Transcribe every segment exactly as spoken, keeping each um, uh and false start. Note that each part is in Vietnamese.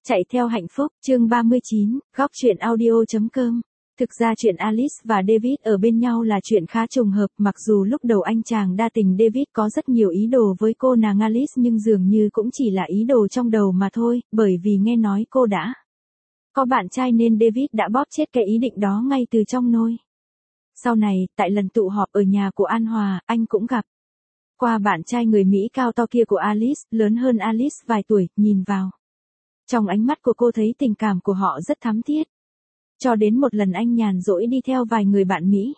Chạy theo hạnh phúc, chương ba mươi chín, góc truyện audio.com. Thực ra chuyện Alice và David ở bên nhau là chuyện khá trùng hợp, mặc dù lúc đầu anh chàng đa tình David có rất nhiều ý đồ với cô nàng Alice nhưng dường như cũng chỉ là ý đồ trong đầu mà thôi, bởi vì nghe nói cô đã có bạn trai nên David đã bóp chết cái ý định đó ngay từ trong nôi. Sau này, tại lần tụ họp ở nhà của An Hòa, anh cũng gặp qua bạn trai người Mỹ cao to kia của Alice, lớn hơn Alice vài tuổi, nhìn vào trong ánh mắt của cô thấy tình cảm của họ rất thắm thiết. Cho đến một lần anh nhàn rỗi đi theo vài người bạn Mỹ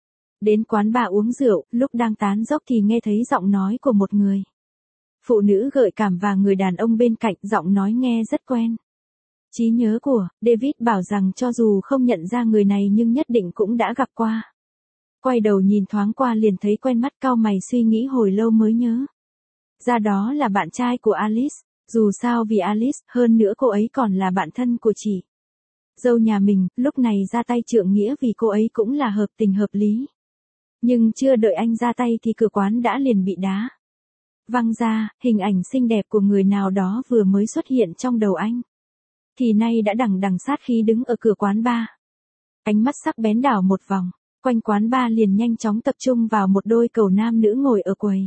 đến quán bar uống rượu, lúc đang tán dốc thì nghe thấy giọng nói của một người phụ nữ gợi cảm và người đàn ông bên cạnh, giọng nói nghe rất quen. Trí nhớ của David bảo rằng cho dù không nhận ra người này nhưng nhất định cũng đã gặp qua. Quay đầu nhìn thoáng qua liền thấy quen mắt, cau mày suy nghĩ hồi lâu mới nhớ ra đó là bạn trai của Alice. Dù sao vì Alice, hơn nữa cô ấy còn là bạn thân của chị dâu nhà mình, lúc này ra tay trượng nghĩa vì cô ấy cũng là hợp tình hợp lý. Nhưng chưa đợi anh ra tay thì cửa quán đã liền bị đá văng ra, hình ảnh xinh đẹp của người nào đó vừa mới xuất hiện trong đầu anh thì nay đã đằng đằng sát khí đứng ở cửa quán bar. Ánh mắt sắc bén đảo một vòng, quanh quán bar liền nhanh chóng tập trung vào một đôi cầu nam nữ ngồi ở quầy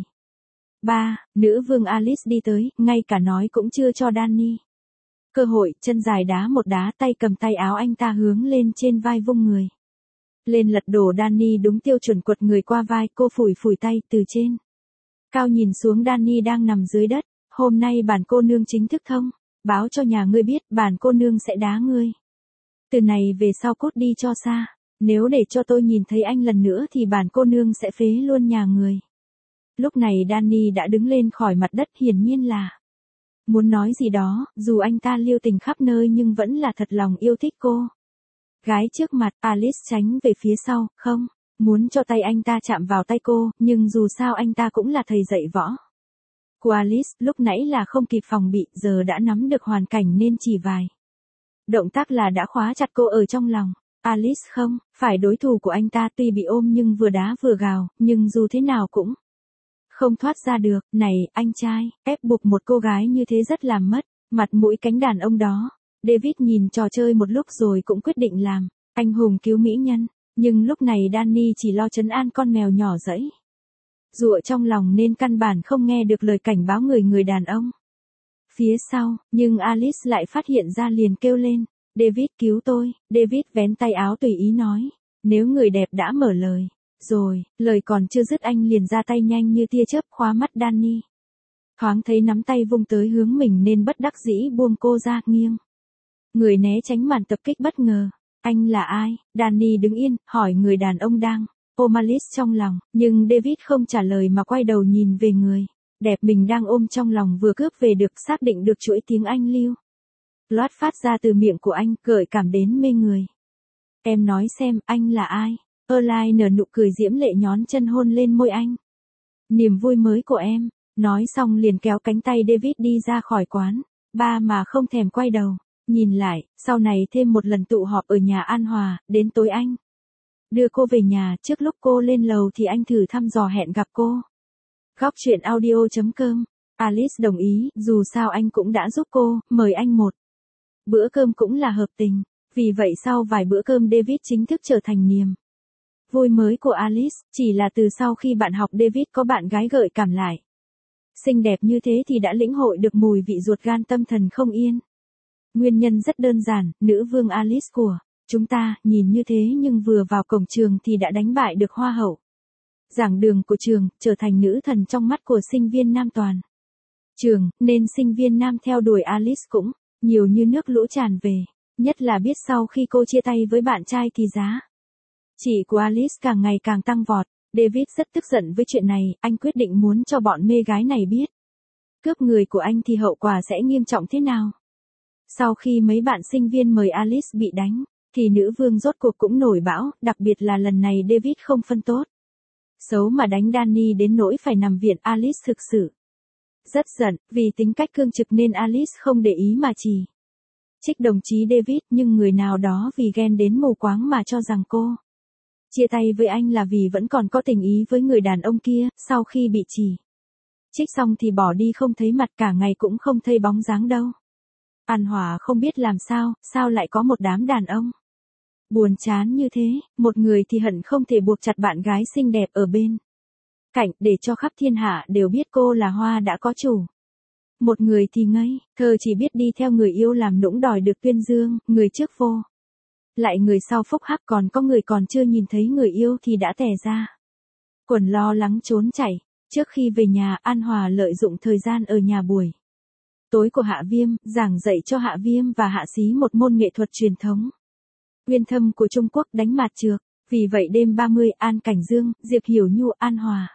ba. Nữ vương Alice đi tới, ngay cả nói cũng chưa cho Danny cơ hội, chân dài đá một đá, tay cầm tay áo anh ta hướng lên trên vai vung người lên lật đổ Danny đúng tiêu chuẩn quật người qua vai. Cô phủi phủi tay từ trên cao nhìn xuống Danny đang nằm dưới đất. Hôm nay bản cô nương chính thức thông báo cho nhà ngươi biết, bản cô nương sẽ đá ngươi từ này về sau cút đi cho xa. Nếu để cho tôi nhìn thấy anh lần nữa thì bản cô nương sẽ phế luôn nhà người. Lúc này Danny đã đứng lên khỏi mặt đất, hiển nhiên là muốn nói gì đó, dù anh ta liêu tình khắp nơi nhưng vẫn là thật lòng yêu thích cô gái trước mặt. Alice tránh về phía sau, không muốn cho tay anh ta chạm vào tay cô, nhưng dù sao anh ta cũng là thầy dạy võ của Alice, lúc nãy là không kịp phòng bị, giờ đã nắm được hoàn cảnh nên chỉ vài động tác là đã khóa chặt cô ở trong lòng. Alice không phải đối thủ của anh ta, tuy bị ôm nhưng vừa đá vừa gào, nhưng dù thế nào cũng không thoát ra được. Này, anh trai, ép buộc một cô gái như thế rất làm mất mặt mũi cánh đàn ông đó. David nhìn trò chơi một lúc rồi cũng quyết định làm anh hùng cứu mỹ nhân, nhưng lúc này Danny chỉ lo trấn an con mèo nhỏ dẫy giụa trong lòng nên căn bản không nghe được lời cảnh báo người người đàn ông phía sau. Nhưng Alice lại phát hiện ra liền kêu lên, David cứu tôi. David vén tay áo tùy ý nói, nếu người đẹp đã mở lời rồi. Lời còn chưa dứt anh liền ra tay nhanh như tia chớp khóa mắt Danny. Thoáng thấy nắm tay vung tới hướng mình nên bất đắc dĩ buông cô ra, nghiêng người né tránh màn tập kích bất ngờ. Anh là ai? Danny đứng yên, hỏi người đàn ông đang ôm Alice trong lòng, nhưng David không trả lời mà quay đầu nhìn về người đẹp mình đang ôm trong lòng vừa cướp về được. Xác định được chuỗi tiếng Anh lưu loát phát ra từ miệng của anh, gợi cảm đến mê người. Em nói xem, anh là ai? Erline nở nụ cười diễm lệ nhón chân hôn lên môi anh. Niềm vui mới của em. Nói xong liền kéo cánh tay David đi ra khỏi quán ba mà không thèm quay đầu nhìn lại. Sau này thêm một lần tụ họp ở nhà An Hòa, đến tối anh đưa cô về nhà. Trước lúc cô lên lầu thì anh thử thăm dò hẹn gặp cô. Góc truyện audio.com. Alice đồng ý, dù sao anh cũng đã giúp cô, mời anh một bữa cơm cũng là hợp tình. Vì vậy sau vài bữa cơm David chính thức trở thành niềm vui mới của Alice. Chỉ là từ sau khi bạn học David có bạn gái gợi cảm lại xinh đẹp như thế thì đã lĩnh hội được mùi vị ruột gan tâm thần không yên. Nguyên nhân rất đơn giản, nữ vương Alice của chúng ta nhìn như thế nhưng vừa vào cổng trường thì đã đánh bại được hoa hậu giảng đường của trường, trở thành nữ thần trong mắt của sinh viên nam toàn trường, nên sinh viên nam theo đuổi Alice cũng nhiều như nước lũ tràn về. Nhất là biết sau khi cô chia tay với bạn trai thì giá trị của Alice càng ngày càng tăng vọt. David rất tức giận với chuyện này, anh quyết định muốn cho bọn mê gái này biết cướp người của anh thì hậu quả sẽ nghiêm trọng thế nào. Sau khi mấy bạn sinh viên mời Alice bị đánh, thì nữ vương rốt cuộc cũng nổi bão, đặc biệt là lần này David không phân tốt xấu mà đánh Danny đến nỗi phải nằm viện. Alice thực sự rất giận, vì tính cách cương trực nên Alice không để ý mà chỉ trích đồng chí David, nhưng người nào đó vì ghen đến mù quáng mà cho rằng cô chia tay với anh là vì vẫn còn có tình ý với người đàn ông kia. Sau khi bị chỉ trích xong thì bỏ đi không thấy mặt, cả ngày cũng không thấy bóng dáng đâu. An Hòa không biết làm sao, sao lại có một đám đàn ông buồn chán như thế, một người thì hận không thể buộc chặt bạn gái xinh đẹp ở bên cạnh để cho khắp thiên hạ đều biết cô là hoa đã có chủ. Một người thì ngây, thơ chỉ biết đi theo người yêu làm nũng đòi được tuyên dương, người trước vô lại người sau phúc hắc, còn có người còn chưa nhìn thấy người yêu thì đã tè ra quần lo lắng trốn chạy. Trước khi về nhà, An Hòa lợi dụng thời gian ở nhà buổi tối của Hạ Viêm, giảng dạy cho Hạ Viêm và Hạ Xí một môn nghệ thuật truyền thống uyên thâm của Trung Quốc, đánh mạt trược. Vì vậy đêm ba mươi, An Cảnh Dương, Diệp Hiểu Nhu, An Hòa,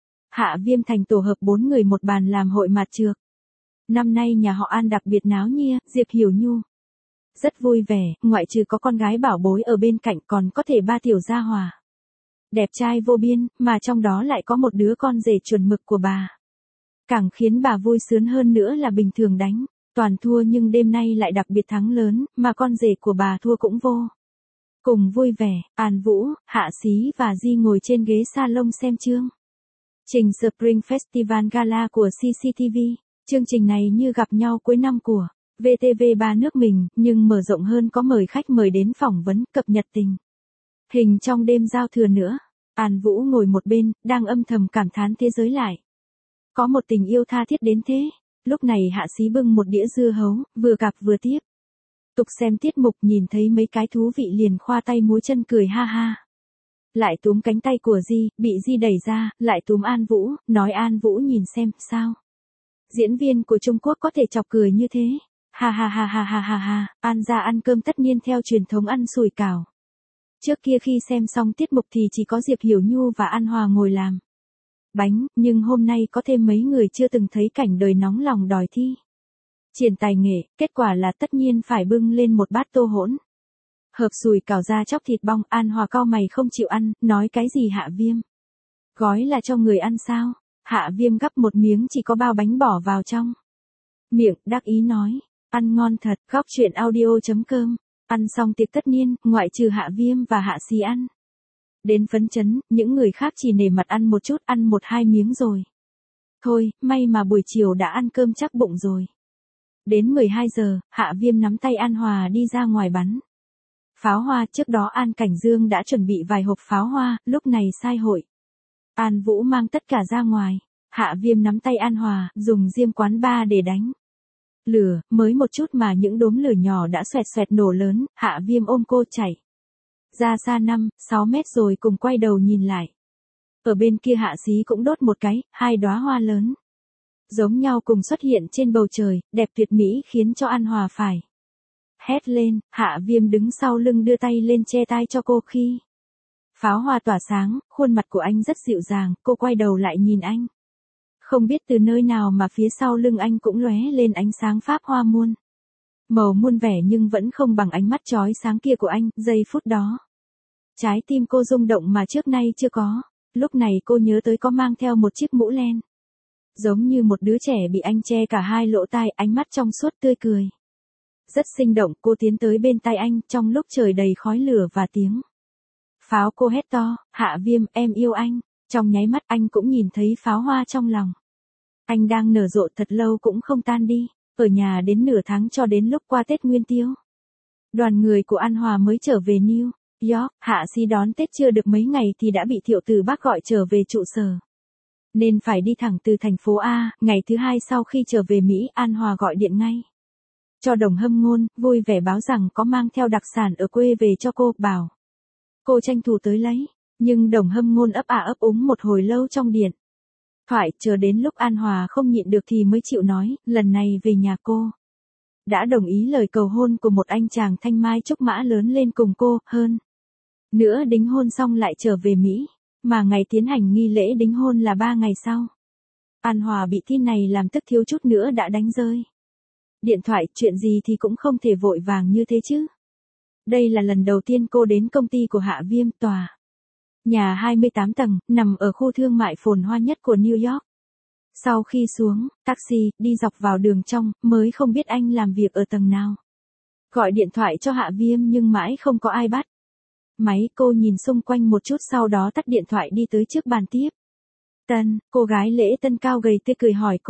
Hạ Viêm thành tổ hợp bốn người một bàn làm hội mạt trược. Năm nay nhà họ An đặc biệt náo nhia, Diệp Hiểu Nhu rất vui vẻ, ngoại trừ có con gái bảo bối ở bên cạnh còn có thể ba tiểu gia hòa đẹp trai vô biên, mà trong đó lại có một đứa con rể chuẩn mực của bà. Càng khiến bà vui sướng hơn nữa là bình thường đánh toàn thua nhưng đêm nay lại đặc biệt thắng lớn, mà con rể của bà thua cũng vô cùng vui vẻ. An Vũ, Hạ Xí và Di ngồi trên ghế salon xem chương trình Spring Festival Gala của xê xê tê vê. Chương trình này như gặp nhau cuối năm của vê tê vê ba nước mình, nhưng mở rộng hơn, có mời khách mời đến phỏng vấn, cập nhật tình hình trong đêm giao thừa nữa. An Vũ ngồi một bên, đang âm thầm cảm thán thế giới lại có một tình yêu tha thiết đến thế. Lúc này Hạ Xí bưng một đĩa dưa hấu, vừa cặp vừa tiếp tục xem tiết mục, nhìn thấy mấy cái thú vị liền khoa tay múa chân cười ha ha. Lại túm cánh tay của Di, bị Di đẩy ra, lại túm An Vũ, nói An Vũ nhìn xem, sao diễn viên của Trung Quốc có thể chọc cười như thế. Ha ha ha ha ha ha ha. An ra ăn cơm tất nhiên theo truyền thống ăn sủi cảo. Trước kia khi xem xong tiết mục thì chỉ có Diệp Hiểu Nhu và An Hòa ngồi làm bánh, nhưng hôm nay có thêm mấy người chưa từng thấy cảnh đời nóng lòng đòi thi triển tài nghệ, kết quả là tất nhiên phải bưng lên một bát tô hỗn hợp sủi cảo ra chóc thịt bong. An Hòa cau mày không chịu ăn, nói cái gì Hạ Viêm gói là cho người ăn sao? Hạ Viêm gắp một miếng chỉ có bao bánh bỏ vào trong miệng, đắc ý nói, ăn ngon thật. Góc chuyện audio chấm com. Ăn xong tiệc tất niên, ngoại trừ Hạ Viêm và Hạ Xí ăn đến phấn chấn, những người khác chỉ nể mặt ăn một chút, ăn một hai miếng rồi thôi, may mà buổi chiều đã ăn cơm chắc bụng rồi. Đến mười hai giờ, Hạ Viêm nắm tay An Hòa đi ra ngoài bắn pháo hoa. Trước đó An Cảnh Dương đã chuẩn bị vài hộp pháo hoa, lúc này sai hội An Vũ mang tất cả ra ngoài. Hạ Viêm nắm tay An Hòa, dùng diêm quán ba để đánh lửa, mới một chút mà những đốm lửa nhỏ đã xoẹt xoẹt nổ lớn. Hạ Viêm ôm cô chạy ra xa năm, sáu mét rồi cùng quay đầu nhìn lại. Ở bên kia Hạ Xí cũng đốt một cái, hai đóa hoa lớn giống nhau cùng xuất hiện trên bầu trời, đẹp tuyệt mỹ, khiến cho An Hòa phải hét lên. Hạ Viêm đứng sau lưng đưa tay lên che tai cho cô khi pháo hoa tỏa sáng, khuôn mặt của anh rất dịu dàng, cô quay đầu lại nhìn anh. Không biết từ nơi nào mà phía sau lưng anh cũng lóe lên ánh sáng pháp hoa muôn màu muôn vẻ, nhưng vẫn không bằng ánh mắt chói sáng kia của anh. Giây phút đó, trái tim cô rung động mà trước nay chưa có. Lúc này cô nhớ tới có mang theo một chiếc mũ len, giống như một đứa trẻ bị anh che cả hai lỗ tai, ánh mắt trong suốt tươi cười rất sinh động. Cô tiến tới bên tai anh, trong lúc trời đầy khói lửa và tiếng pháo cô hét to, Hạ Viêm, em yêu anh. Trong nháy mắt anh cũng nhìn thấy pháo hoa trong lòng anh đang nở rộ thật lâu cũng không tan đi. Ở nhà đến nửa tháng, cho đến lúc qua Tết Nguyên Tiêu, đoàn người của An Hòa mới trở về New York. Hạ Xí đón Tết chưa được mấy ngày thì đã bị Thiệu Từ Bác gọi trở về trụ sở, nên phải đi thẳng từ thành phố A. Ngày thứ hai sau khi trở về Mỹ, An Hòa gọi điện ngay cho Đồng Hâm Ngôn, vui vẻ báo rằng có mang theo đặc sản ở quê về cho cô, bảo cô tranh thủ tới lấy. Nhưng Đồng Hâm Ngôn ấp à ấp úng một hồi lâu trong điện thoại, chờ đến lúc An Hòa không nhịn được thì mới chịu nói, lần này về nhà cô đã đồng ý lời cầu hôn của một anh chàng thanh mai trúc mã lớn lên cùng cô, hơn nữa đính hôn xong lại trở về Mỹ, mà ngày tiến hành nghi lễ đính hôn là ba ngày sau. An Hòa bị tin này làm tức thiếu chút nữa đã đánh rơi điện thoại. Chuyện gì thì cũng không thể vội vàng như thế chứ. Đây là lần đầu tiên cô đến công ty của Hạ Viêm, tòa nhà hai mươi tám tầng, nằm ở khu thương mại phồn hoa nhất của New York. Sau khi xuống taxi, đi dọc vào đường trong, mới không biết anh làm việc ở tầng nào. Gọi điện thoại cho Hạ Viêm nhưng mãi không có ai bắt máy. Cô nhìn xung quanh một chút, sau đó tắt điện thoại đi tới trước bàn tiếp tân. Cô gái lễ tân cao gầy tươi cười hỏi cô,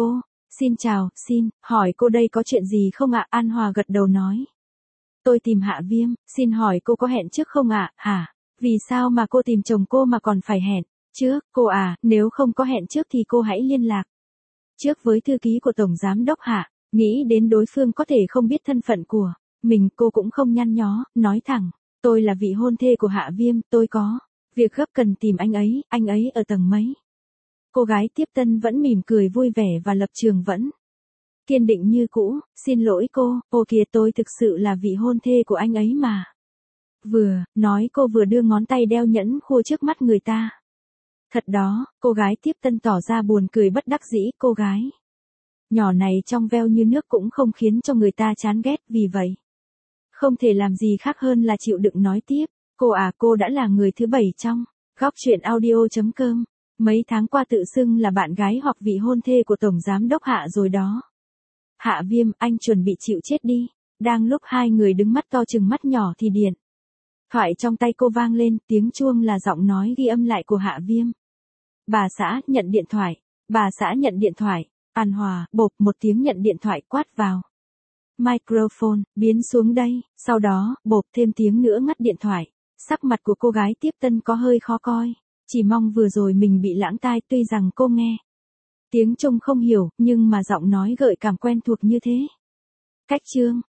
Xin chào, xin, hỏi cô đây có chuyện gì không ạ? An Hòa gật đầu nói. Tôi tìm Hạ Viêm, xin hỏi cô có hẹn trước không ạ? Hả? Vì sao mà cô tìm chồng cô mà còn phải hẹn trước? Cô à, nếu không có hẹn trước thì cô hãy liên lạc trước với thư ký của Tổng Giám Đốc Hạ. Nghĩ đến đối phương có thể không biết thân phận của mình, cô cũng không nhăn nhó, nói thẳng. Tôi là vị hôn thê của Hạ Viêm, tôi có việc gấp cần tìm anh ấy, anh ấy ở tầng mấy? Cô gái tiếp tân vẫn mỉm cười vui vẻ và lập trường vẫn kiên định như cũ. Xin lỗi cô, ô kìa tôi thực sự là vị hôn thê của anh ấy mà. Vừa nói cô vừa đưa ngón tay đeo nhẫn khua trước mắt người ta. Thật đó, cô gái tiếp tân tỏ ra buồn cười bất đắc dĩ. Cô gái nhỏ này trong veo như nước cũng không khiến cho người ta chán ghét, vì vậy không thể làm gì khác hơn là chịu đựng nói tiếp. Cô à, cô đã là người thứ bảy trong góc truyện audio.com. Mấy tháng qua tự xưng là bạn gái hoặc vị hôn thê của Tổng Giám Đốc Hạ rồi đó. Hạ Viêm, anh chuẩn bị chịu chết đi. Đang lúc hai người đứng mắt to chừng mắt nhỏ thì điện thoại trong tay cô vang lên, tiếng chuông là giọng nói ghi âm lại của Hạ Viêm. Bà xã, nhận điện thoại. Bà xã nhận điện thoại. An Hòa, bộp một tiếng nhận điện thoại quát vào microphone, biến xuống đây. Sau đó, bộp thêm tiếng nữa ngắt điện thoại. Sắc mặt của cô gái tiếp tân có hơi khó coi. Chỉ mong vừa rồi mình bị lãng tai, tuy rằng cô nghe tiếng Trung không hiểu, nhưng mà giọng nói gợi cảm quen thuộc như thế. Cách chương